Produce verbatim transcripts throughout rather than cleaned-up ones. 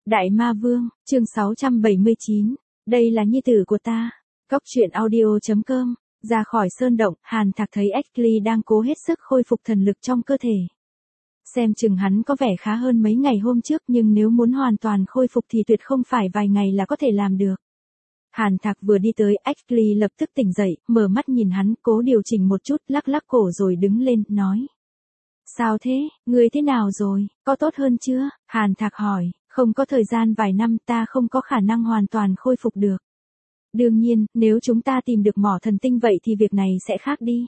Đại Ma Vương, chương sáu trăm bảy mươi chín. Đây là nhi tử của ta. Cốc truyện audio chấm com. Ra khỏi sơn động, Hàn Thạc thấy Ashley đang cố hết sức khôi phục thần lực trong cơ thể. Xem chừng hắn có vẻ khá hơn mấy ngày hôm trước, nhưng nếu muốn hoàn toàn khôi phục thì tuyệt không phải vài ngày là có thể làm được. Hàn Thạc vừa đi tới, Ashley lập tức tỉnh dậy, mở mắt nhìn hắn, cố điều chỉnh một chút, lắc lắc cổ rồi đứng lên, nói. Sao thế, ngươi thế nào rồi, có tốt hơn chưa? Hàn Thạc hỏi, không có thời gian vài năm ta không có khả năng hoàn toàn khôi phục được. Đương nhiên, nếu chúng ta tìm được mỏ thần tinh vậy thì việc này sẽ khác đi.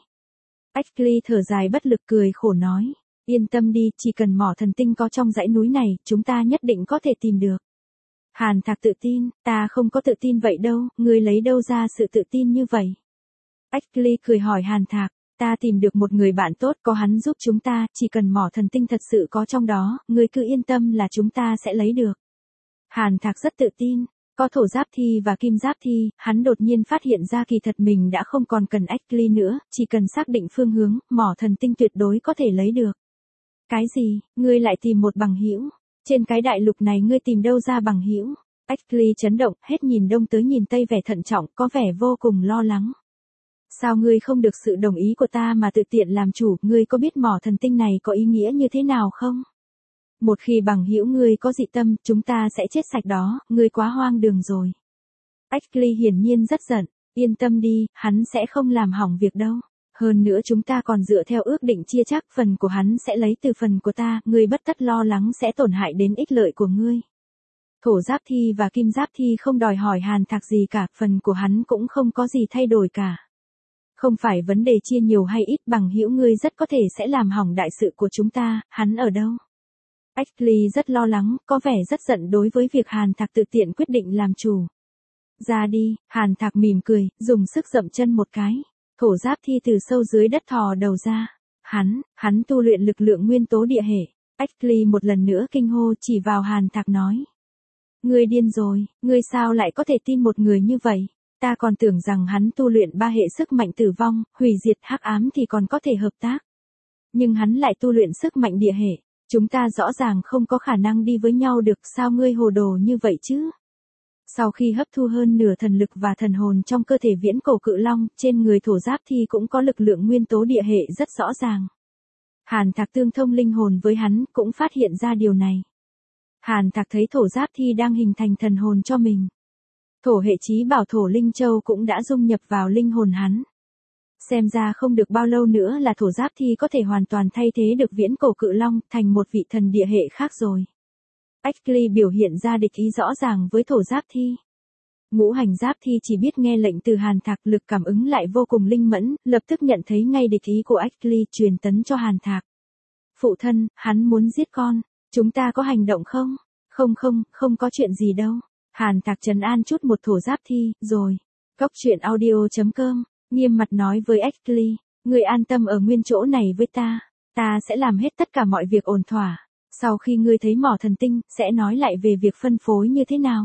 Ashley thở dài bất lực cười khổ nói, yên tâm đi, chỉ cần mỏ thần tinh có trong dãy núi này, chúng ta nhất định có thể tìm được. Hàn Thạc tự tin, ta không có tự tin vậy đâu, ngươi lấy đâu ra sự tự tin như vậy? Ashley cười hỏi Hàn Thạc, ta tìm được một người bạn tốt, có hắn giúp chúng ta, chỉ cần mỏ thần tinh thật sự có trong đó, ngươi cứ yên tâm là chúng ta sẽ lấy được. Hàn Thạc rất tự tin, có thổ giáp thi và kim giáp thi, hắn đột nhiên phát hiện ra kỳ thật mình đã không còn cần Ashley nữa, chỉ cần xác định phương hướng, mỏ thần tinh tuyệt đối có thể lấy được. Cái gì, ngươi lại tìm một bằng hữu? Trên cái đại lục này ngươi tìm đâu ra bằng hữu? Ashley chấn động, hết nhìn đông tới nhìn tây, vẻ thận trọng, có vẻ vô cùng lo lắng. Sao ngươi không được sự đồng ý của ta mà tự tiện làm chủ, ngươi có biết mỏ thần tinh này có ý nghĩa như thế nào không? Một khi bằng hữu ngươi có dị tâm, chúng ta sẽ chết sạch đó, ngươi quá hoang đường rồi. Ashley hiển nhiên rất giận, yên tâm đi, hắn sẽ không làm hỏng việc đâu. Hơn nữa chúng ta còn dựa theo ước định chia chắc, phần của hắn sẽ lấy từ phần của ta, ngươi bất tất lo lắng sẽ tổn hại đến ích lợi của ngươi. Thổ giáp thi và kim giáp thi không đòi hỏi Hàn Thạc gì cả, phần của hắn cũng không có gì thay đổi cả. Không phải vấn đề chia nhiều hay ít, bằng hữu ngươi rất có thể sẽ làm hỏng đại sự của chúng ta, hắn ở đâu? Ashley rất lo lắng, có vẻ rất giận đối với việc Hàn Thạc tự tiện quyết định làm chủ. Ra đi, Hàn Thạc mỉm cười, dùng sức dậm chân một cái. Thổ giáp thi từ sâu dưới đất thò đầu ra. Hắn, hắn tu luyện lực lượng nguyên tố địa hệ. Ashley một lần nữa kinh hô chỉ vào Hàn Thạc nói. Ngươi điên rồi, ngươi sao lại có thể tin một người như vậy? Ta còn tưởng rằng hắn tu luyện ba hệ sức mạnh tử vong, hủy diệt hắc ám thì còn có thể hợp tác. Nhưng hắn lại tu luyện sức mạnh địa hệ. Chúng ta rõ ràng không có khả năng đi với nhau được, sao ngươi hồ đồ như vậy chứ? Sau khi hấp thu hơn nửa thần lực và thần hồn trong cơ thể viễn cổ cự long, trên người thổ giáp thi cũng có lực lượng nguyên tố địa hệ rất rõ ràng. Hàn Thạc tương thông linh hồn với hắn, cũng phát hiện ra điều này. Hàn Thạc thấy thổ giáp thi đang hình thành thần hồn cho mình. Thổ hệ chí bảo thổ linh châu cũng đã dung nhập vào linh hồn hắn. Xem ra không được bao lâu nữa là thổ giáp thi có thể hoàn toàn thay thế được viễn cổ cự long, thành một vị thần địa hệ khác rồi. Ashley biểu hiện ra địch ý rõ ràng với thổ giáp thi. Ngũ hành giáp thi chỉ biết nghe lệnh từ Hàn Thạc, lực cảm ứng lại vô cùng linh mẫn, lập tức nhận thấy ngay địch ý của Ashley, truyền tấn cho Hàn Thạc. Phụ thân, hắn muốn giết con, chúng ta có hành động không? Không không, không có chuyện gì đâu. Hàn Thạc trấn an chút một thổ giáp thi, rồi. Cốc truyện audio chấm com, nghiêm mặt nói với Ashley, ngươi an tâm ở nguyên chỗ này với ta, ta sẽ làm hết tất cả mọi việc ổn thỏa. Sau khi ngươi thấy mỏ thần tinh, sẽ nói lại về việc phân phối như thế nào.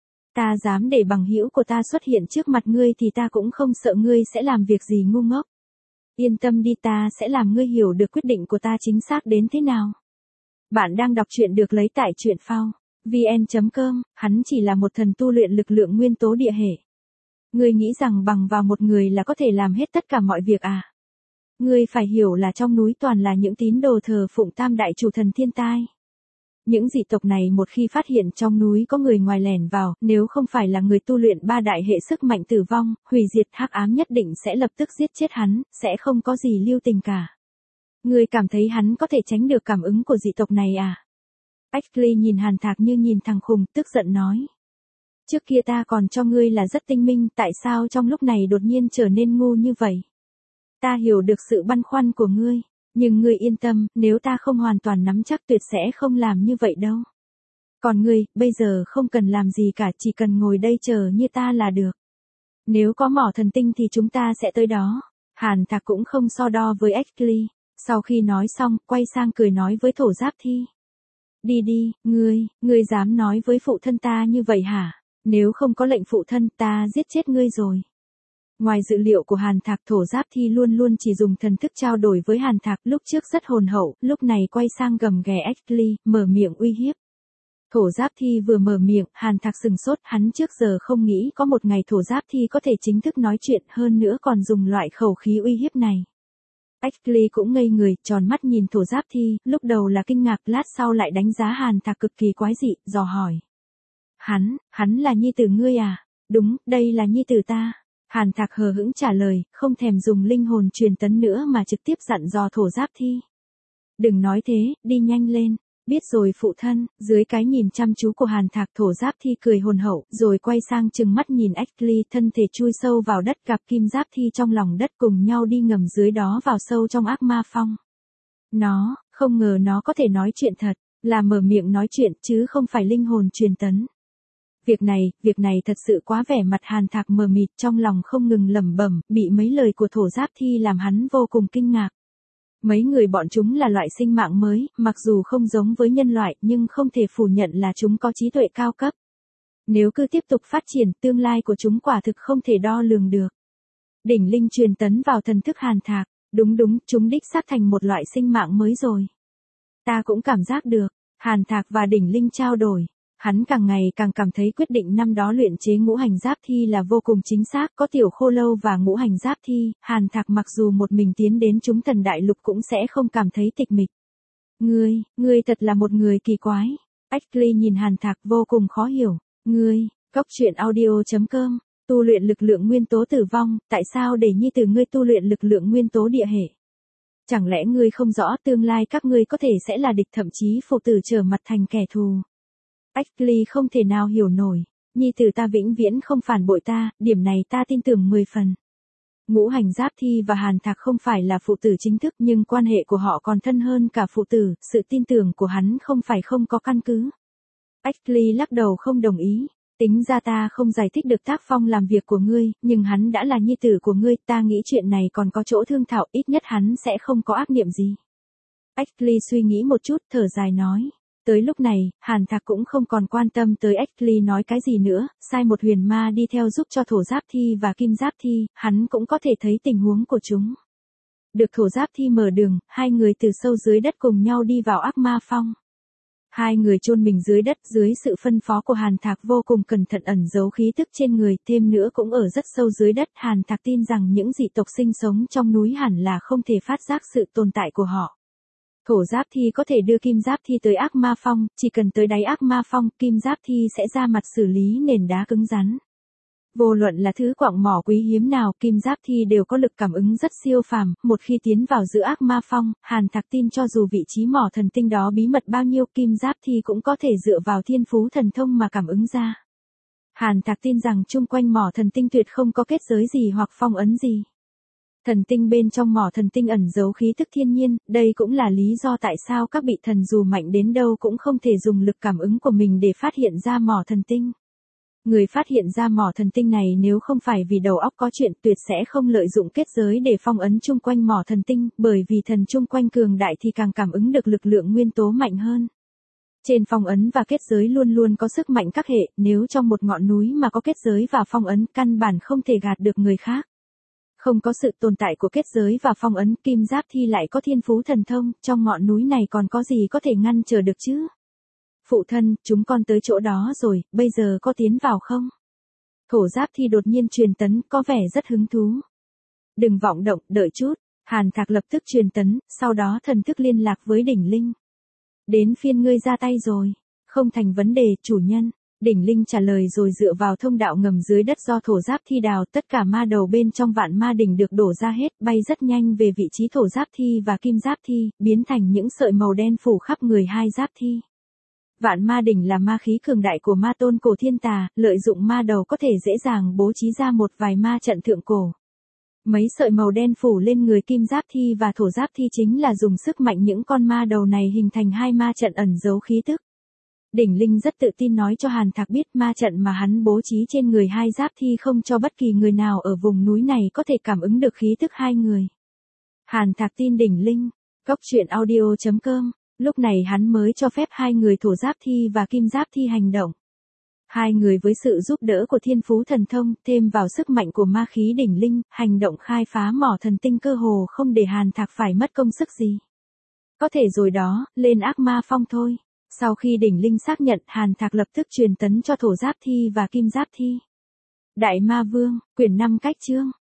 Ta dám để bằng hữu của ta xuất hiện trước mặt ngươi thì ta cũng không sợ ngươi sẽ làm việc gì ngu ngốc. Yên tâm đi, ta sẽ làm ngươi hiểu được quyết định của ta chính xác đến thế nào. Bạn đang đọc truyện được lấy tại truyện phao vn chấm com, hắn chỉ là một thần tu luyện lực lượng nguyên tố địa hệ. Ngươi nghĩ rằng bằng vào một người là có thể làm hết tất cả mọi việc à? Ngươi phải hiểu là trong núi toàn là những tín đồ thờ phụng tam đại chủ thần thiên tai. Những dị tộc này một khi phát hiện trong núi có người ngoài lẻn vào, nếu không phải là người tu luyện ba đại hệ sức mạnh tử vong, hủy diệt hắc ám, nhất định sẽ lập tức giết chết hắn, sẽ không có gì lưu tình cả. Ngươi cảm thấy hắn có thể tránh được cảm ứng của dị tộc này à? Ashley nhìn Hàn Thạc như nhìn thằng khùng, tức giận nói. Trước kia ta còn cho ngươi là rất tinh minh, tại sao trong lúc này đột nhiên trở nên ngu như vậy? Ta hiểu được sự băn khoăn của ngươi, nhưng ngươi yên tâm, nếu ta không hoàn toàn nắm chắc tuyệt sẽ không làm như vậy đâu. Còn ngươi, bây giờ không cần làm gì cả, chỉ cần ngồi đây chờ như ta là được. Nếu có mỏ thần tinh thì chúng ta sẽ tới đó. Hàn Thạc cũng không so đo với Ashley, sau khi nói xong, quay sang cười nói với thổ giáp thi. Đi đi, ngươi, ngươi dám nói với phụ thân ta như vậy hả? Nếu không có lệnh phụ thân, ta giết chết ngươi rồi. Ngoài dự liệu của Hàn Thạc, thổ giáp thi luôn luôn chỉ dùng thần thức trao đổi với Hàn Thạc, lúc trước rất hồn hậu, lúc này quay sang gầm ghè Ashley, mở miệng uy hiếp. Thổ Giáp Thi vừa mở miệng, Hàn Thạc sừng sốt, hắn trước giờ không nghĩ có một ngày Thổ Giáp Thi có thể chính thức nói chuyện, hơn nữa còn dùng loại khẩu khí uy hiếp này. Ashley cũng ngây người, tròn mắt nhìn Thổ Giáp Thi, lúc đầu là kinh ngạc, lát sau lại đánh giá Hàn Thạc cực kỳ quái dị, dò hỏi. Hắn, hắn là nhi tử ngươi à? Đúng, đây là nhi tử ta. Hàn Thạc hờ hững trả lời, không thèm dùng linh hồn truyền tấn nữa mà trực tiếp dặn dò Thổ Giáp Thi. Đừng nói thế, đi nhanh lên. Biết rồi phụ thân. Dưới cái nhìn chăm chú của Hàn Thạc, Thổ Giáp Thi cười hồn hậu, rồi quay sang trừng mắt nhìn Ashley, thân thể chui sâu vào đất, gặp Kim Giáp Thi trong lòng đất, cùng nhau đi ngầm dưới đó vào sâu trong ác ma phong. Nó, không ngờ nó có thể nói chuyện thật, là mở miệng nói chuyện chứ không phải linh hồn truyền tấn. Việc này, việc này thật sự quá, vẻ mặt Hàn Thạc mờ mịt, trong lòng không ngừng lẩm bẩm, bị mấy lời của Thổ Giáp Thi làm hắn vô cùng kinh ngạc. Mấy người bọn chúng là loại sinh mạng mới, mặc dù không giống với nhân loại, nhưng không thể phủ nhận là chúng có trí tuệ cao cấp. Nếu cứ tiếp tục phát triển, tương lai của chúng quả thực không thể đo lường được. Đỉnh linh truyền tấn vào thần thức Hàn Thạc, đúng đúng, chúng đích xác thành một loại sinh mạng mới rồi. Ta cũng cảm giác được, Hàn Thạc và đỉnh linh trao đổi. Hắn càng ngày càng cảm thấy quyết định năm đó luyện chế ngũ hành giáp thi là vô cùng chính xác, có tiểu khô lâu và ngũ hành giáp thi, Hàn Thạc mặc dù một mình tiến đến chúng thần đại lục cũng sẽ không cảm thấy tịch mịch. Ngươi, ngươi thật là một người kỳ quái. Ashley nhìn Hàn Thạc vô cùng khó hiểu. Ngươi, Cốc truyện audio chấm com, tu luyện lực lượng nguyên tố tử vong, tại sao để nhi tử ngươi tu luyện lực lượng nguyên tố địa hệ? Chẳng lẽ ngươi không rõ tương lai các ngươi có thể sẽ là địch, thậm chí phụ tử trở mặt thành kẻ thù? Ashley không thể nào hiểu nổi, nhi tử ta vĩnh viễn không phản bội ta, điểm này ta tin tưởng mười phần. Ngũ hành giáp thi và Hàn Thạc không phải là phụ tử chính thức, nhưng quan hệ của họ còn thân hơn cả phụ tử, sự tin tưởng của hắn không phải không có căn cứ. Ashley lắc đầu không đồng ý, tính ra ta không giải thích được tác phong làm việc của ngươi, nhưng hắn đã là nhi tử của ngươi, ta nghĩ chuyện này còn có chỗ thương thảo, ít nhất hắn sẽ không có ác niệm gì. Ashley suy nghĩ một chút, thở dài nói. Tới lúc này, Hàn Thạc cũng không còn quan tâm tới Ashley nói cái gì nữa, sai một huyền ma đi theo giúp cho Thổ Giáp Thi và Kim Giáp Thi, hắn cũng có thể thấy tình huống của chúng. Được Thổ Giáp Thi mở đường, hai người từ sâu dưới đất cùng nhau đi vào ác ma phong. Hai người chôn mình dưới đất, dưới sự phân phó của Hàn Thạc vô cùng cẩn thận ẩn giấu khí tức trên người, thêm nữa cũng ở rất sâu dưới đất. Hàn Thạc tin rằng những dị tộc sinh sống trong núi hẳn là không thể phát giác sự tồn tại của họ. Thổ Giáp Thi có thể đưa Kim Giáp Thi tới ác ma phong, chỉ cần tới đáy ác ma phong, Kim Giáp Thi sẽ ra mặt xử lý nền đá cứng rắn. Vô luận là thứ quặng mỏ quý hiếm nào, Kim Giáp Thi đều có lực cảm ứng rất siêu phàm, một khi tiến vào giữa ác ma phong, Hàn Thạc tin cho dù vị trí mỏ thần tinh đó bí mật bao nhiêu, Kim Giáp Thi cũng có thể dựa vào thiên phú thần thông mà cảm ứng ra. Hàn Thạc tin rằng chung quanh mỏ thần tinh tuyệt không có kết giới gì hoặc phong ấn gì. Thần tinh bên trong mỏ thần tinh ẩn giấu khí tức thiên nhiên, đây cũng là lý do tại sao các vị thần dù mạnh đến đâu cũng không thể dùng lực cảm ứng của mình để phát hiện ra mỏ thần tinh. Người phát hiện ra mỏ thần tinh này nếu không phải vì đầu óc có chuyện, tuyệt sẽ không lợi dụng kết giới để phong ấn chung quanh mỏ thần tinh, bởi vì thần chung quanh cường đại thì càng cảm ứng được lực lượng nguyên tố mạnh hơn. Trên phong ấn và kết giới luôn luôn có sức mạnh các hệ, nếu trong một ngọn núi mà có kết giới và phong ấn, căn bản không thể gạt được người khác. Không có sự tồn tại của kết giới và phong ấn, Kim Giáp Thi lại có thiên phú thần thông, trong ngọn núi này còn có gì có thể ngăn trở được chứ? Phụ thân, chúng con tới chỗ đó rồi, bây giờ có tiến vào không? Thổ Giáp Thi đột nhiên truyền tấn, có vẻ rất hứng thú. Đừng vọng động, đợi chút. Hàn Thạc lập tức truyền tấn, sau đó thần thức liên lạc với đỉnh linh. Đến phiên ngươi ra tay rồi. Không thành vấn đề, chủ nhân. Đỉnh linh trả lời rồi dựa vào thông đạo ngầm dưới đất do Thổ Giáp Thi đào, tất cả ma đầu bên trong vạn ma đỉnh được đổ ra hết, bay rất nhanh về vị trí Thổ Giáp Thi và Kim Giáp Thi, biến thành những sợi màu đen phủ khắp người hai Giáp Thi. Vạn ma đỉnh là ma khí cường đại của ma tôn cổ thiên tà, lợi dụng ma đầu có thể dễ dàng bố trí ra một vài ma trận thượng cổ. Mấy sợi màu đen phủ lên người Kim Giáp Thi và Thổ Giáp Thi chính là dùng sức mạnh những con ma đầu này hình thành hai ma trận ẩn giấu khí tức. Đỉnh linh rất tự tin nói cho Hàn Thạc biết ma trận mà hắn bố trí trên người hai Giáp Thi không cho bất kỳ người nào ở vùng núi này có thể cảm ứng được khí tức hai người. Hàn Thạc tin đỉnh linh. Cốc truyện audio chấm com. Lúc này hắn mới cho phép hai người Thổ Giáp Thi và Kim Giáp Thi hành động. Hai người với sự giúp đỡ của thiên phú thần thông, thêm vào sức mạnh của ma khí đỉnh linh, hành động khai phá mỏ thần tinh cơ hồ không để Hàn Thạc phải mất công sức gì. Có thể rồi đó, lên ác ma phong thôi. Sau khi đỉnh linh xác nhận, Hàn Thạc lập tức truyền tấn cho Thổ Giáp Thi và Kim Giáp Thi. Đại Ma Vương, quyển năm cách chương.